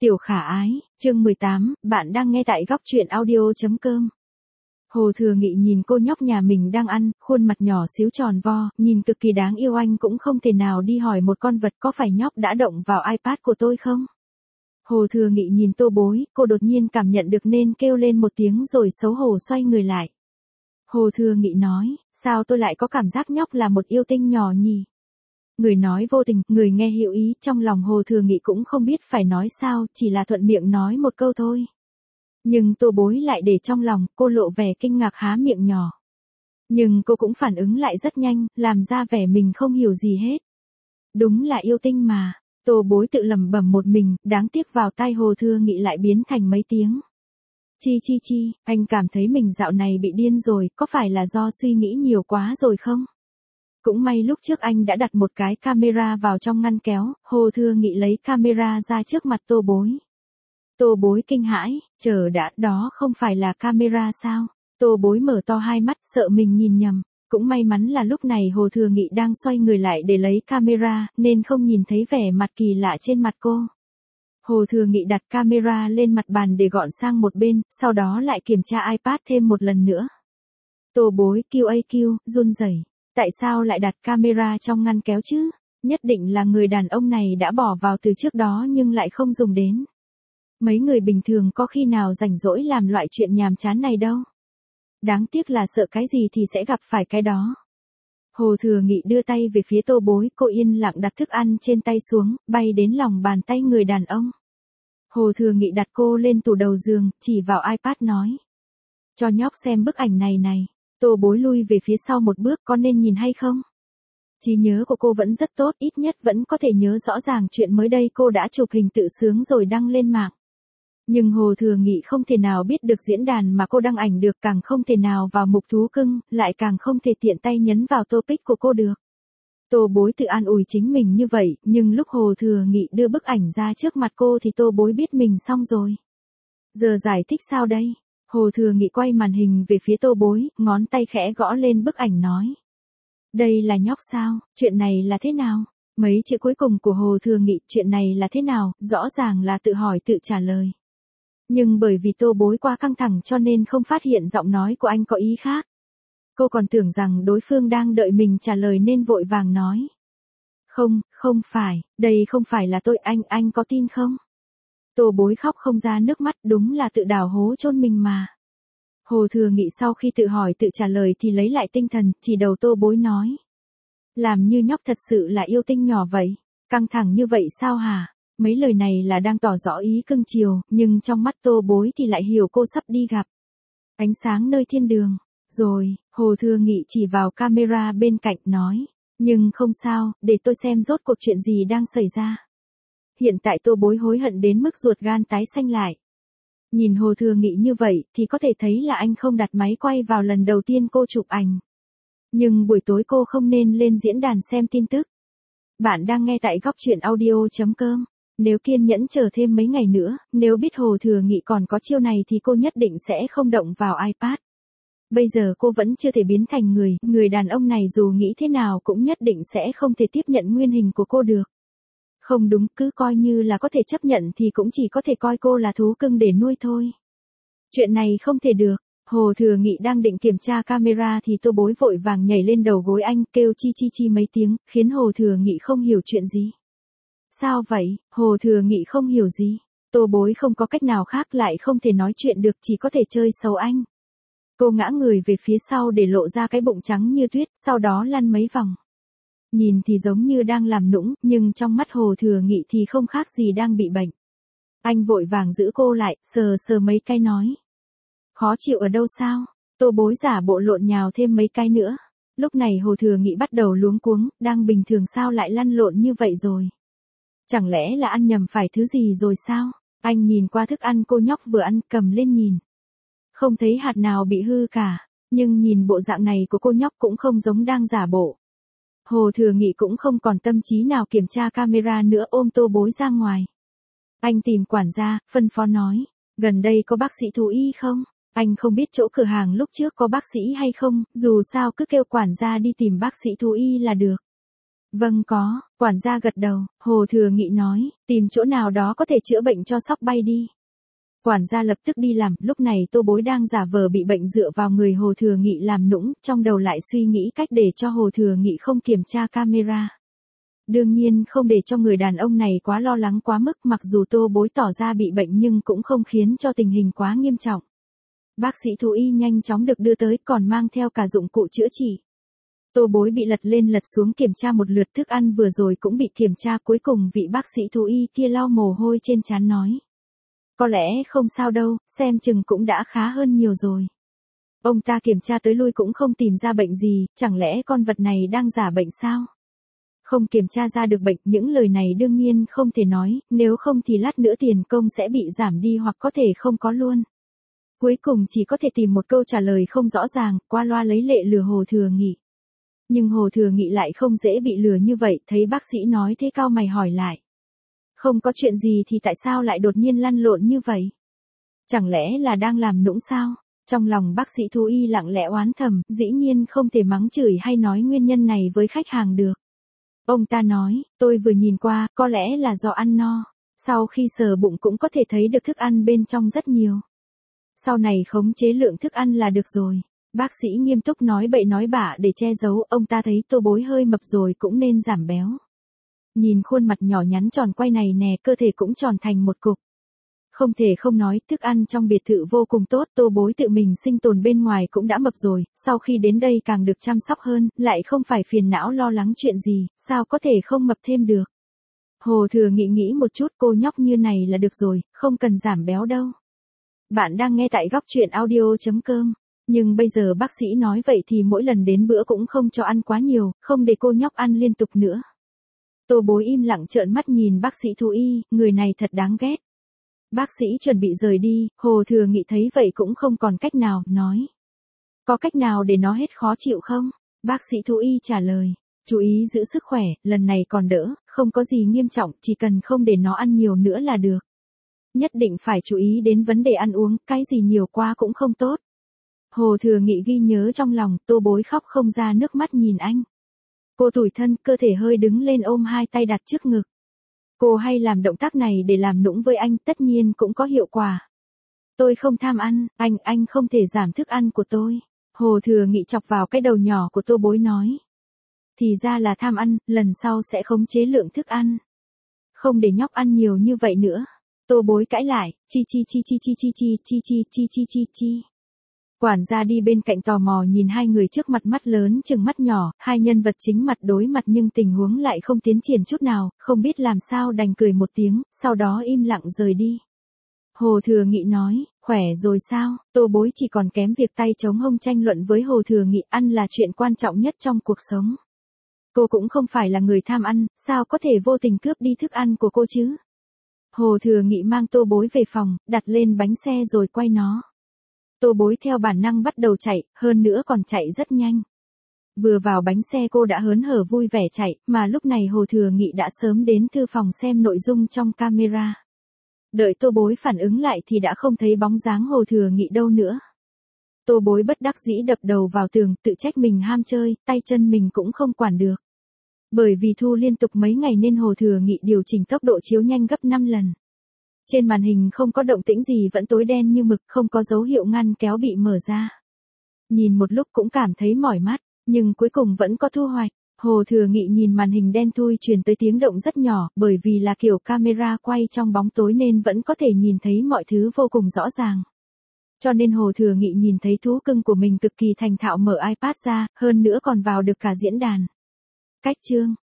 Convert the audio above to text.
Tiểu khả ái, chương 18, bạn đang nghe tại góc truyện audio.com. Hồ Thừa Nghị nhìn cô nhóc nhà mình đang ăn, khuôn mặt nhỏ xíu tròn vo, nhìn cực kỳ đáng yêu, anh cũng không thể nào đi hỏi một con vật có phải nhóc đã động vào iPad của tôi không? Hồ Thừa Nghị nhìn Tô Bối, cô đột nhiên cảm nhận được nên kêu lên một tiếng rồi xấu hổ xoay người lại. Hồ Thừa Nghị nói, sao tôi lại có cảm giác nhóc là một yêu tinh nhỏ nhỉ? Người nói vô tình, người nghe hữu ý, trong lòng Hồ Thừa Nghị cũng không biết phải nói sao, chỉ là thuận miệng nói một câu thôi. Nhưng Tô Bối lại để trong lòng, cô lộ vẻ kinh ngạc há miệng nhỏ. Nhưng cô cũng phản ứng lại rất nhanh, làm ra vẻ mình không hiểu gì hết. Đúng là yêu tinh mà, Tô Bối tự lẩm bẩm một mình, đáng tiếc vào tai Hồ Thừa Nghị lại biến thành mấy tiếng. Chi, anh cảm thấy mình dạo này bị điên rồi, có phải là do suy nghĩ nhiều quá rồi không? Cũng may lúc trước anh đã đặt một cái camera vào trong ngăn kéo, Hồ Thừa Nghị lấy camera ra trước mặt Tô Bối. Tô Bối kinh hãi, chờ đã, đó không phải là camera sao? Tô Bối mở to hai mắt, sợ mình nhìn nhầm. Cũng may mắn là lúc này Hồ Thừa Nghị đang xoay người lại để lấy camera, nên không nhìn thấy vẻ mặt kỳ lạ trên mặt cô. Hồ Thừa Nghị đặt camera lên mặt bàn để gọn sang một bên, sau đó lại kiểm tra iPad thêm một lần nữa. Tô Bối QAQ, run rẩy. Tại sao lại đặt camera trong ngăn kéo chứ? Nhất định là người đàn ông này đã bỏ vào từ trước đó nhưng lại không dùng đến. Mấy người bình thường có khi nào rảnh rỗi làm loại chuyện nhàm chán này đâu. Đáng tiếc là sợ cái gì thì sẽ gặp phải cái đó. Hồ Thừa Nghị đưa tay về phía Tô Bối, cô yên lặng đặt thức ăn trên tay xuống, bay đến lòng bàn tay người đàn ông. Hồ Thừa Nghị đặt cô lên tủ đầu giường, chỉ vào iPad nói. Cho nhóc xem bức ảnh này. Tô Bối lui về phía sau một bước, có nên nhìn hay không? Trí nhớ của cô vẫn rất tốt, ít nhất vẫn có thể nhớ rõ ràng chuyện mới đây cô đã chụp hình tự sướng rồi đăng lên mạng. Nhưng Hồ Thừa Nghị không thể nào biết được diễn đàn mà cô đăng ảnh được, càng không thể nào vào mục thú cưng, lại càng không thể tiện tay nhấn vào topic của cô được. Tô Bối tự an ủi chính mình như vậy, nhưng lúc Hồ Thừa Nghị đưa bức ảnh ra trước mặt cô thì Tô Bối biết mình xong rồi. Giờ giải thích sao đây? Hồ Thừa Nghị quay màn hình về phía Tô Bối, ngón tay khẽ gõ lên bức ảnh nói. Đây là nhóc sao, chuyện này là thế nào? Mấy chữ cuối cùng của Hồ Thừa Nghị, chuyện này là thế nào, rõ ràng là tự hỏi tự trả lời. Nhưng bởi vì Tô Bối quá căng thẳng cho nên không phát hiện giọng nói của anh có ý khác. Cô còn tưởng rằng đối phương đang đợi mình trả lời nên vội vàng nói. Không phải, đây không phải là tôi, anh có tin không? Tô Bối khóc không ra nước mắt, đúng là tự đào hố chôn mình mà. Hồ Thừa Nghị sau khi tự hỏi tự trả lời thì lấy lại tinh thần, chỉ đầu Tô Bối nói. Làm như nhóc thật sự là yêu tinh nhỏ vậy, căng thẳng như vậy sao hả? Mấy lời này là đang tỏ rõ ý cưng chiều, nhưng trong mắt Tô Bối thì lại hiểu cô sắp đi gặp ánh sáng nơi thiên đường. Rồi, Hồ Thừa Nghị chỉ vào camera bên cạnh nói. Nhưng không sao, để tôi xem rốt cuộc chuyện gì đang xảy ra. Hiện tại Tô Bối hối hận đến mức ruột gan tái xanh lại. Nhìn Hồ Thừa Nghị như vậy thì có thể thấy là anh không đặt máy quay vào lần đầu tiên cô chụp ảnh. Nhưng buổi tối cô không nên lên diễn đàn xem tin tức. Bạn đang nghe tại góc truyện audio.com. Nếu kiên nhẫn chờ thêm mấy ngày nữa, nếu biết Hồ Thừa Nghị còn có chiêu này thì cô nhất định sẽ không động vào iPad. Bây giờ cô vẫn chưa thể biến thành người đàn ông này dù nghĩ thế nào cũng nhất định sẽ không thể tiếp nhận nguyên hình của cô được. Không đúng, cứ coi như là có thể chấp nhận thì cũng chỉ có thể coi cô là thú cưng để nuôi thôi. Chuyện này không thể được. Hồ Thừa Nghị đang định kiểm tra camera thì Tô Bối vội vàng nhảy lên đầu gối anh, kêu chi mấy tiếng, khiến Hồ Thừa Nghị không hiểu chuyện gì. Sao vậy? Hồ Thừa Nghị không hiểu gì. Tô Bối không có cách nào khác, lại không thể nói chuyện được, chỉ có thể chơi xấu anh. Cô ngã người về phía sau để lộ ra cái bụng trắng như tuyết, sau đó lăn mấy vòng. Nhìn thì giống như đang làm nũng, nhưng trong mắt Hồ Thừa Nghị thì không khác gì đang bị bệnh. Anh vội vàng giữ cô lại, sờ mấy cái nói. Khó chịu ở đâu sao? Tô Bối giả bộ lộn nhào thêm mấy cái nữa. Lúc này Hồ Thừa Nghị bắt đầu luống cuống, đang bình thường sao lại lăn lộn như vậy rồi? Chẳng lẽ là ăn nhầm phải thứ gì rồi sao? Anh nhìn qua thức ăn cô nhóc vừa ăn, cầm lên nhìn. Không thấy hạt nào bị hư cả, nhưng nhìn bộ dạng này của cô nhóc cũng không giống đang giả bộ. Hồ Thừa Nghị cũng không còn tâm trí nào kiểm tra camera nữa, ôm Tô Bối ra ngoài. Anh tìm quản gia, phân phó nói, gần đây có bác sĩ thú y không? Anh không biết chỗ cửa hàng lúc trước có bác sĩ hay không, dù sao cứ kêu quản gia đi tìm bác sĩ thú y là được. Vâng có, quản gia gật đầu, Hồ Thừa Nghị nói, tìm chỗ nào đó có thể chữa bệnh cho sóc bay đi. Quản gia lập tức đi làm, lúc này Tô Bối đang giả vờ bị bệnh dựa vào người Hồ Thừa Nghị làm nũng, trong đầu lại suy nghĩ cách để cho Hồ Thừa Nghị không kiểm tra camera. Đương nhiên không để cho người đàn ông này quá lo lắng quá mức, mặc dù Tô Bối tỏ ra bị bệnh nhưng cũng không khiến cho tình hình quá nghiêm trọng. Bác sĩ thú y nhanh chóng được đưa tới, còn mang theo cả dụng cụ chữa trị. Tô Bối bị lật lên lật xuống kiểm tra một lượt, thức ăn vừa rồi cũng bị kiểm tra, cuối cùng vị bác sĩ thú y kia lau mồ hôi trên trán nói. Có lẽ không sao đâu, xem chừng cũng đã khá hơn nhiều rồi. Ông ta kiểm tra tới lui cũng không tìm ra bệnh gì, chẳng lẽ con vật này đang giả bệnh sao? Không kiểm tra ra được bệnh, những lời này đương nhiên không thể nói, nếu không thì lát nữa tiền công sẽ bị giảm đi hoặc có thể không có luôn. Cuối cùng chỉ có thể tìm một câu trả lời không rõ ràng, qua loa lấy lệ lừa Hồ Thừa Nghị. Nhưng Hồ Thừa Nghị lại không dễ bị lừa như vậy, thấy bác sĩ nói thế cau mày hỏi lại. Không có chuyện gì thì tại sao lại đột nhiên lăn lộn như vậy? Chẳng lẽ là đang làm nũng sao? Trong lòng bác sĩ thú y lặng lẽ oán thầm, dĩ nhiên không thể mắng chửi hay nói nguyên nhân này với khách hàng được. Ông ta nói, tôi vừa nhìn qua, có lẽ là do ăn no. Sau khi sờ bụng cũng có thể thấy được thức ăn bên trong rất nhiều. Sau này khống chế lượng thức ăn là được rồi. Bác sĩ nghiêm túc nói bậy nói bạ để che giấu, ông ta thấy Tô Bối hơi mập rồi cũng nên giảm béo. Nhìn khuôn mặt nhỏ nhắn tròn quay này nè, cơ thể cũng tròn thành một cục. Không thể không nói, thức ăn trong biệt thự vô cùng tốt, Tô Bối tự mình sinh tồn bên ngoài cũng đã mập rồi, sau khi đến đây càng được chăm sóc hơn, lại không phải phiền não lo lắng chuyện gì, sao có thể không mập thêm được. Hồ Thừa Nghị nghĩ một chút, cô nhóc như này là được rồi, không cần giảm béo đâu. Bạn đang nghe tại góc truyện audio.com. Nhưng bây giờ bác sĩ nói vậy thì mỗi lần đến bữa cũng không cho ăn quá nhiều, không để cô nhóc ăn liên tục nữa. Tô Bối im lặng trợn mắt nhìn bác sĩ thú y, người này thật đáng ghét. Bác sĩ chuẩn bị rời đi, Hồ Thừa Nghị thấy vậy cũng không còn cách nào, nói. Có cách nào để nó hết khó chịu không? Bác sĩ thú y trả lời. Chú ý giữ sức khỏe, lần này còn đỡ, không có gì nghiêm trọng, chỉ cần không để nó ăn nhiều nữa là được. Nhất định phải chú ý đến vấn đề ăn uống, cái gì nhiều quá cũng không tốt. Hồ Thừa Nghị ghi nhớ trong lòng, Tô Bối khóc không ra nước mắt nhìn anh. Cô tủi thân, cơ thể hơi đứng lên ôm hai tay đặt trước ngực. Cô hay làm động tác này để làm nũng với anh, tất nhiên cũng có hiệu quả. Tôi không tham ăn, anh không thể giảm thức ăn của tôi. Hồ Thừa Nghị chọc vào cái đầu nhỏ của Tô Bối nói. Thì ra là tham ăn, lần sau sẽ khống chế lượng thức ăn. Không để nhóc ăn nhiều như vậy nữa. Tô Bối cãi lại, chi. Quản gia đi bên cạnh tò mò nhìn hai người trước mặt, mắt lớn chừng mắt nhỏ, hai nhân vật chính mặt đối mặt nhưng tình huống lại không tiến triển chút nào, không biết làm sao đành cười một tiếng, sau đó im lặng rời đi. Hồ Thừa Nghị nói, khỏe rồi sao? Tô Bối chỉ còn kém việc tay chống hông tranh luận với Hồ Thừa Nghị, ăn là chuyện quan trọng nhất trong cuộc sống. Cô cũng không phải là người tham ăn, sao có thể vô tình cướp đi thức ăn của cô chứ? Hồ Thừa Nghị mang Tô Bối về phòng, đặt lên bánh xe rồi quay nó. Tô Bối theo bản năng bắt đầu chạy, hơn nữa còn chạy rất nhanh. Vừa vào bánh xe cô đã hớn hở vui vẻ chạy, mà lúc này Hồ Thừa Nghị đã sớm đến thư phòng xem nội dung trong camera. Đợi Tô Bối phản ứng lại thì đã không thấy bóng dáng Hồ Thừa Nghị đâu nữa. Tô Bối bất đắc dĩ đập đầu vào tường, tự trách mình ham chơi, tay chân mình cũng không quản được. Bởi vì thu liên tục mấy ngày nên Hồ Thừa Nghị điều chỉnh tốc độ chiếu nhanh gấp 5 lần. Trên màn hình không có động tĩnh gì, vẫn tối đen như mực, không có dấu hiệu ngăn kéo bị mở ra. Nhìn một lúc cũng cảm thấy mỏi mắt, nhưng cuối cùng vẫn có thu hoạch. Hồ Thừa Nghị nhìn màn hình đen thui truyền tới tiếng động rất nhỏ, bởi vì là kiểu camera quay trong bóng tối nên vẫn có thể nhìn thấy mọi thứ vô cùng rõ ràng. Cho nên Hồ Thừa Nghị nhìn thấy thú cưng của mình cực kỳ thành thạo mở iPad ra, hơn nữa còn vào được cả diễn đàn. Cách chương